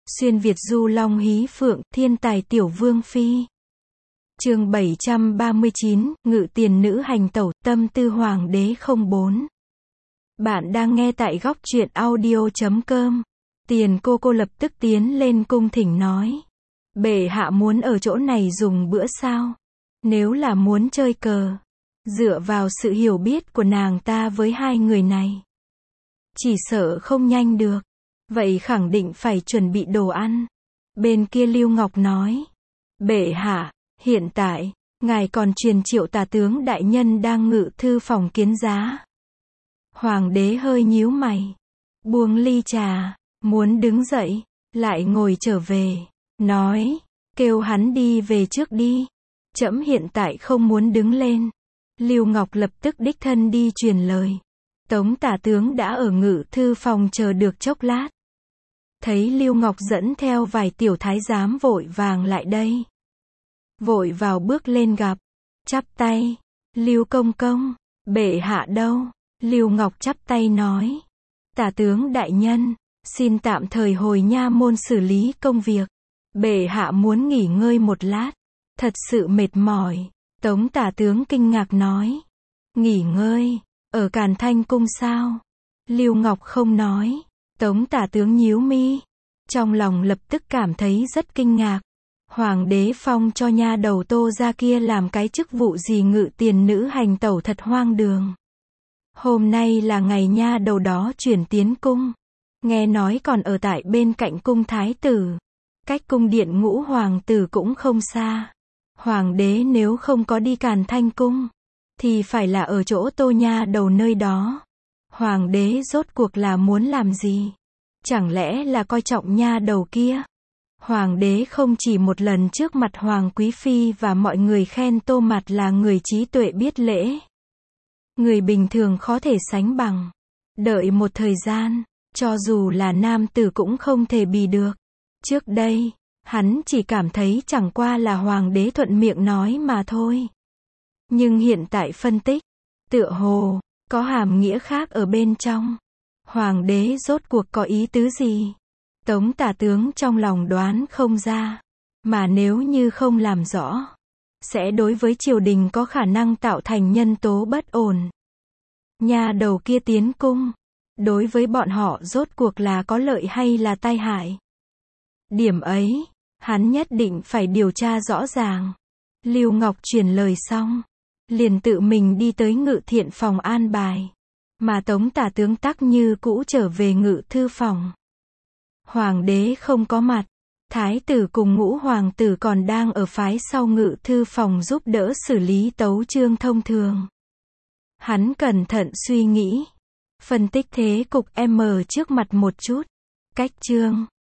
Xuyên Việt du long hí phượng, thiên tài tiểu vương phi. Chương 739, ngự tiền nữ hành tẩu, tâm tư hoàng đế 04. Bạn đang nghe tại góc truyện audio.com. Tiền cô lập tức tiến lên cung thỉnh nói. Bệ hạ muốn ở chỗ này dùng bữa sao? Nếu là muốn chơi cờ, dựa vào sự hiểu biết của nàng ta với hai người này, chỉ sợ không nhanh được. Vậy khẳng định phải chuẩn bị đồ ăn. Bên kia Lưu Ngọc nói. Bệ hạ, hiện tại, ngài còn truyền triệu tả tướng đại nhân đang ngự thư phòng kiến giá. Hoàng đế hơi nhíu mày, buông ly trà, muốn đứng dậy, lại ngồi trở về, nói, kêu hắn đi về trước đi. Trẫm hiện tại không muốn đứng lên. Lưu Ngọc lập tức đích thân đi truyền lời. Tống tả tướng đã ở ngự thư phòng chờ được chốc lát. Thấy Lưu Ngọc dẫn theo vài tiểu thái giám vội vàng lại đây. Vội vào bước lên gặp, chắp tay, Lưu công công, bệ hạ đâu? Lưu Ngọc chắp tay nói, tả tướng đại nhân, xin tạm thời hồi nha môn xử lý công việc. Bệ hạ muốn nghỉ ngơi một lát, thật sự mệt mỏi. Tống tả tướng kinh ngạc nói, nghỉ ngơi, ở Càn Thanh cung sao? Lưu Ngọc không nói. Tống tả tướng nhíu mi, trong lòng lập tức cảm thấy rất kinh ngạc. Hoàng đế phong cho nha đầu Tô gia kia làm cái chức vụ gì ngự tiền nữ hành tẩu thật hoang đường. Hôm nay là ngày nha đầu đó chuyển tiến cung, nghe nói còn ở tại bên cạnh cung thái tử, cách cung điện ngũ hoàng tử cũng không xa. Hoàng đế nếu không có đi Càn Thanh cung, thì phải là ở chỗ Tô nha đầu nơi đó. Hoàng đế rốt cuộc là muốn làm gì? Chẳng lẽ là coi trọng nha đầu kia? Hoàng đế không chỉ một lần trước mặt Hoàng quý phi và mọi người khen Tô Mạt là người trí tuệ biết lễ, người bình thường khó thể sánh bằng. Đợi một thời gian, cho dù là nam tử cũng không thể bì được. Trước đây, hắn chỉ cảm thấy chẳng qua là hoàng đế thuận miệng nói mà thôi. Nhưng hiện tại phân tích, tựa hồ có hàm nghĩa khác ở bên trong. Hoàng đế rốt cuộc có ý tứ gì? Tống tả tướng trong lòng đoán không ra, mà nếu như không làm rõ, sẽ đối với triều đình có khả năng tạo thành nhân tố bất ổn. Nha đầu kia tiến cung, đối với bọn họ rốt cuộc là có lợi hay là tai hại? Điểm ấy, hắn nhất định phải điều tra rõ ràng. Lưu Ngọc truyền lời xong, liền tự mình đi tới ngự thiện phòng an bài. Mà Tống tả tướng tắc như cũ trở về ngự thư phòng. Hoàng đế không có mặt, thái tử cùng ngũ hoàng tử còn đang ở phái sau ngự thư phòng giúp đỡ xử lý tấu chương thông thường. Hắn cẩn thận suy nghĩ, phân tích thế cục M trước mặt một chút. Cách chương